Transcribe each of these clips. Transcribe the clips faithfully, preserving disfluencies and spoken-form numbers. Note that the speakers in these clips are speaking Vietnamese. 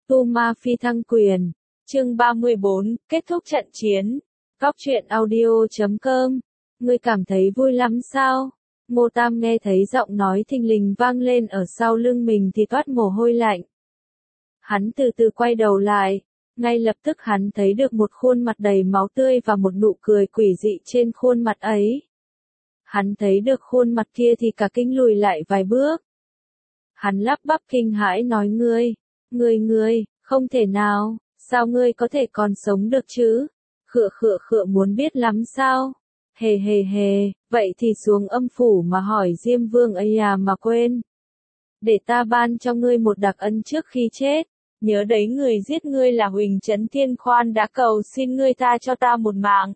Tu Ma Phi thăng quyền. Chương ba mươi bốn, kết thúc trận chiến. Góc truyện audio chấm com. Ngươi cảm thấy vui lắm sao? Ngô Tam nghe thấy giọng nói thình lình vang lên ở sau lưng mình thì toát mồ hôi lạnh. Hắn từ từ quay đầu lại, ngay lập tức hắn thấy được một khuôn mặt đầy máu tươi và một nụ cười quỷ dị trên khuôn mặt ấy. Hắn thấy được khuôn mặt kia thì cả kinh lùi lại vài bước. Hắn lắp bắp kinh hãi nói ngươi, ngươi ngươi, không thể nào, sao ngươi có thể còn sống được chứ? Khựa khựa khựa muốn biết lắm sao? Hề hề hề, vậy thì xuống âm phủ mà hỏi Diêm Vương ấy à mà quên. Để ta ban cho ngươi một đặc ân trước khi chết. Nhớ đấy người giết ngươi là Huỳnh Trấn Thiên Khoan đã cầu xin ngươi tha cho ta một mạng.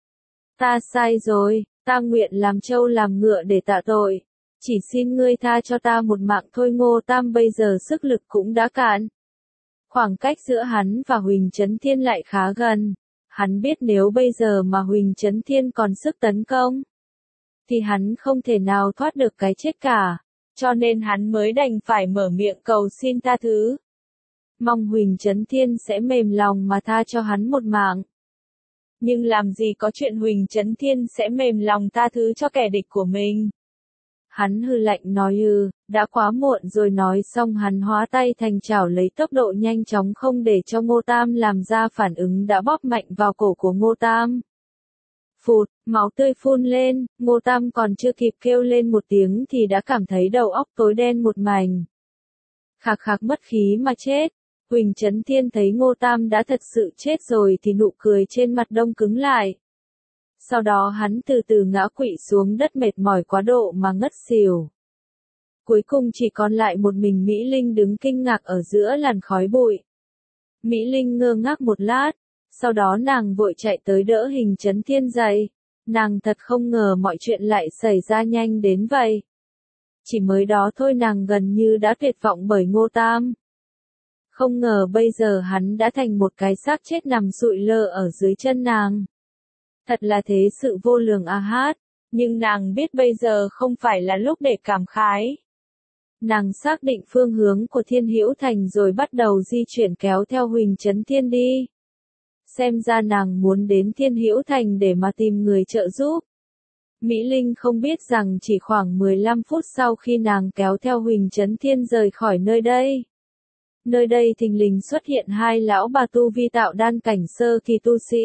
Ta sai rồi, ta nguyện làm trâu làm ngựa để tạ tội. Chỉ xin ngươi tha cho ta một mạng thôi. Ngô Tam bây giờ sức lực cũng đã cạn. Khoảng cách giữa hắn và Huỳnh Trấn Thiên lại khá gần. Hắn biết nếu bây giờ mà Huỳnh Trấn Thiên còn sức tấn công, thì hắn không thể nào thoát được cái chết cả. Cho nên hắn mới đành phải mở miệng cầu xin tha thứ. Mong Huỳnh Trấn Thiên sẽ mềm lòng mà tha cho hắn một mạng. Nhưng làm gì có chuyện Huỳnh Trấn Thiên sẽ mềm lòng tha thứ cho kẻ địch của mình. Hắn hừ lạnh nói ừ, đã quá muộn rồi. Nói xong hắn hóa tay thành chảo lấy tốc độ nhanh chóng không để cho Ngô Tam làm ra phản ứng đã bóp mạnh vào cổ của Ngô Tam. Phụt, máu tươi phun lên, Ngô Tam còn chưa kịp kêu lên một tiếng thì đã cảm thấy đầu óc tối đen một mảnh. Khạc khạc mất khí mà chết. Huỳnh Trấn Thiên thấy Ngô Tam đã thật sự chết rồi thì nụ cười trên mặt đông cứng lại. Sau đó hắn từ từ ngã quỵ xuống đất mệt mỏi quá độ mà ngất xỉu. Cuối cùng chỉ còn lại một mình Mỹ Linh đứng kinh ngạc ở giữa làn khói bụi. Mỹ Linh ngơ ngác một lát, sau đó nàng vội chạy tới đỡ Huỳnh Trấn Thiên dậy. Nàng thật không ngờ mọi chuyện lại xảy ra nhanh đến vậy. Chỉ mới đó thôi nàng gần như đã tuyệt vọng bởi Ngô Tam. Không ngờ bây giờ hắn đã thành một cái xác chết nằm sụi lơ ở dưới chân nàng. Thật là thế sự vô lường a hát, nhưng nàng biết bây giờ không phải là lúc để cảm khái. Nàng xác định phương hướng của Thiên Hữu Thành rồi bắt đầu di chuyển kéo theo Huỳnh Trấn Thiên đi. Xem ra nàng muốn đến Thiên Hữu Thành để mà tìm người trợ giúp. Mỹ Linh không biết rằng chỉ khoảng mười lăm phút sau khi nàng kéo theo Huỳnh Trấn Thiên rời khỏi nơi đây. Nơi đây thình lình xuất hiện hai lão bà tu vi tạo đan cảnh sơ kỳ tu sĩ.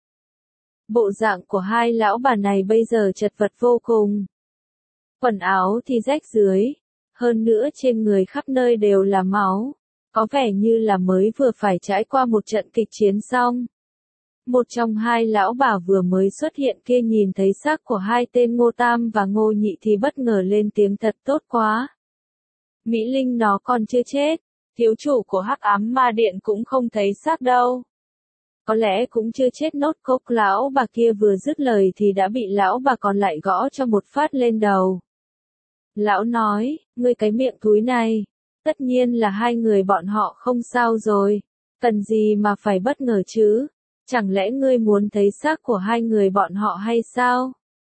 Bộ dạng của hai lão bà này bây giờ chật vật vô cùng. Quần áo thì rách rưới, hơn nữa trên người khắp nơi đều là máu, có vẻ như là mới vừa phải trải qua một trận kịch chiến xong. Một trong hai lão bà vừa mới xuất hiện kia nhìn thấy xác của hai tên Ngô Tam và Ngô Nhị thì bất ngờ lên tiếng thật tốt quá. Mỹ Linh nó còn chưa chết. Thiếu chủ của Hắc Ám Ma Điện cũng không thấy xác đâu. Có lẽ cũng chưa chết nốt. Cốc lão bà kia vừa dứt lời thì đã bị lão bà còn lại gõ cho một phát lên đầu. Lão nói, ngươi cái miệng thúi này, tất nhiên là hai người bọn họ không sao rồi, cần gì mà phải bất ngờ chứ, chẳng lẽ ngươi muốn thấy xác của hai người bọn họ hay sao?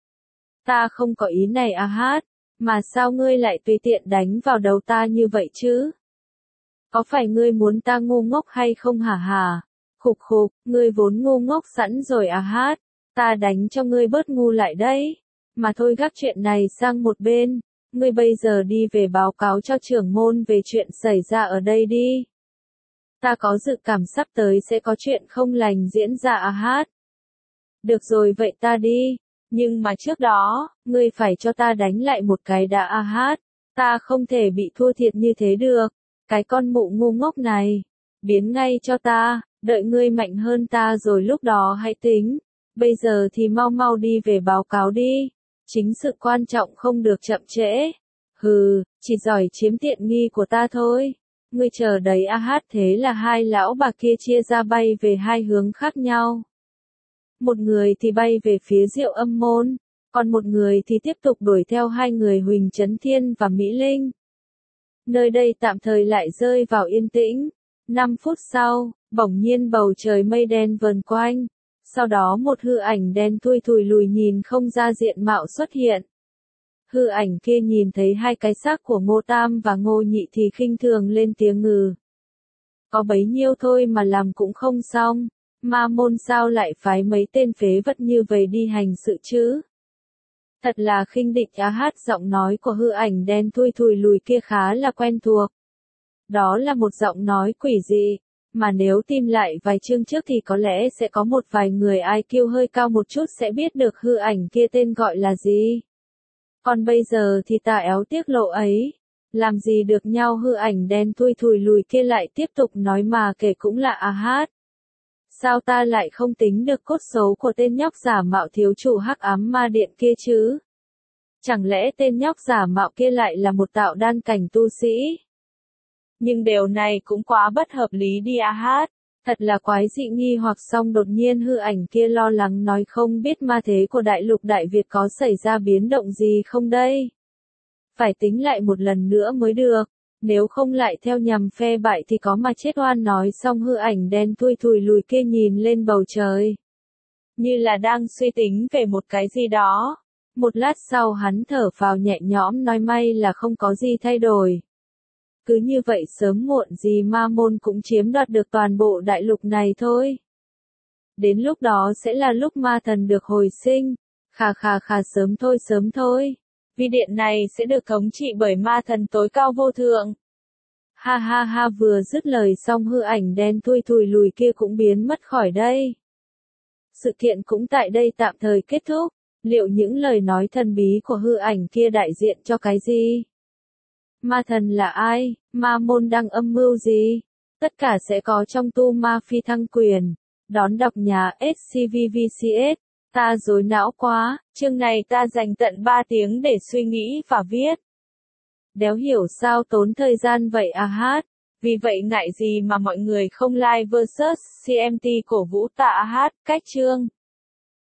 Ta không có ý này à hát, mà sao ngươi lại tùy tiện đánh vào đầu ta như vậy chứ? Có phải ngươi muốn ta ngu ngốc hay không hả hả? Khục khục, ngươi vốn ngu ngốc sẵn rồi à hát, ta đánh cho ngươi bớt ngu lại đấy. Mà thôi gác chuyện này sang một bên, ngươi bây giờ đi về báo cáo cho trưởng môn về chuyện xảy ra ở đây đi. Ta có dự cảm sắp tới sẽ có chuyện không lành diễn ra à hát. Được rồi vậy ta đi, nhưng mà trước đó, ngươi phải cho ta đánh lại một cái đã à hát, ta không thể bị thua thiệt như thế được. Cái con mụ ngu ngốc này, biến ngay cho ta, đợi ngươi mạnh hơn ta rồi lúc đó hãy tính, bây giờ thì mau mau đi về báo cáo đi, chính sự quan trọng không được chậm trễ. Hừ, chỉ giỏi chiếm tiện nghi của ta thôi. Ngươi chờ đấy a hát. Thế là hai lão bà kia chia ra bay về hai hướng khác nhau. Một người thì bay về phía Diệu Âm Môn, còn một người thì tiếp tục đuổi theo hai người Huỳnh Trấn Thiên và Mỹ Linh. Nơi đây tạm thời lại rơi vào yên tĩnh. Năm phút sau, bỗng nhiên bầu trời mây đen vờn quanh. Sau đó một hư ảnh đen thui thùi lùi nhìn không ra diện mạo xuất hiện. Hư ảnh kia nhìn thấy hai cái xác của Ngô Tam và Ngô Nhị thì khinh thường lên tiếng ngừ. Có bấy nhiêu thôi mà làm cũng không xong. Ma môn sao lại phái mấy tên phế vật như vậy đi hành sự chứ? Thật là khinh địch á hát, giọng nói của hư ảnh đen thui thùi lùi kia khá là quen thuộc. Đó là một giọng nói quỷ dị, mà nếu tìm lại vài chương trước thì có lẽ sẽ có một vài người i kiu hơi cao một chút sẽ biết được hư ảnh kia tên gọi là gì. Còn bây giờ thì ta éo tiếc lộ ấy. Làm gì được nhau, hư ảnh đen thui thùi lùi kia lại tiếp tục nói, mà kể cũng là a hát. Sao ta lại không tính được cốt xấu của tên nhóc giả mạo thiếu chủ hắc ám ma điện kia chứ? Chẳng lẽ tên nhóc giả mạo kia lại là một tạo đan cảnh tu sĩ? Nhưng điều này cũng quá bất hợp lý đi a hát. Thật là quái dị nghi hoặc, xong đột nhiên hư ảnh kia lo lắng nói, không biết ma thế của đại lục Đại Việt có xảy ra biến động gì không đây? Phải tính lại một lần nữa mới được, nếu không lại theo nhằm phe bại thì có mà chết oan. Nói xong hư ảnh đen thui thùi lùi kia nhìn lên bầu trời, như là đang suy tính về một cái gì đó. Một lát sau hắn thở phào nhẹ nhõm nói, may là không có gì thay đổi. Cứ như vậy sớm muộn gì ma môn cũng chiếm đoạt được toàn bộ đại lục này thôi. Đến lúc đó sẽ là lúc ma thần được hồi sinh. Khà khà khà, sớm thôi sớm thôi. Vì điện này sẽ được thống trị bởi ma thần tối cao vô thượng. Ha ha ha, vừa dứt lời xong hư ảnh đen thui thùi lùi kia cũng biến mất khỏi đây. Sự kiện cũng tại đây tạm thời kết thúc. Liệu những lời nói thần bí của hư ảnh kia đại diện cho cái gì? Ma thần là ai? Ma môn đang âm mưu gì? Tất cả sẽ có trong Tu Ma Phi Thăng Quyền. Đón đọc nhà ét xê vê vê xê ét. Ta rối não quá, chương này ta dành tận ba tiếng để suy nghĩ và viết. Đéo hiểu sao tốn thời gian vậy a hát. Vì vậy ngại gì mà mọi người không like versus xê em tê cổ vũ tạ a hát, cách chương.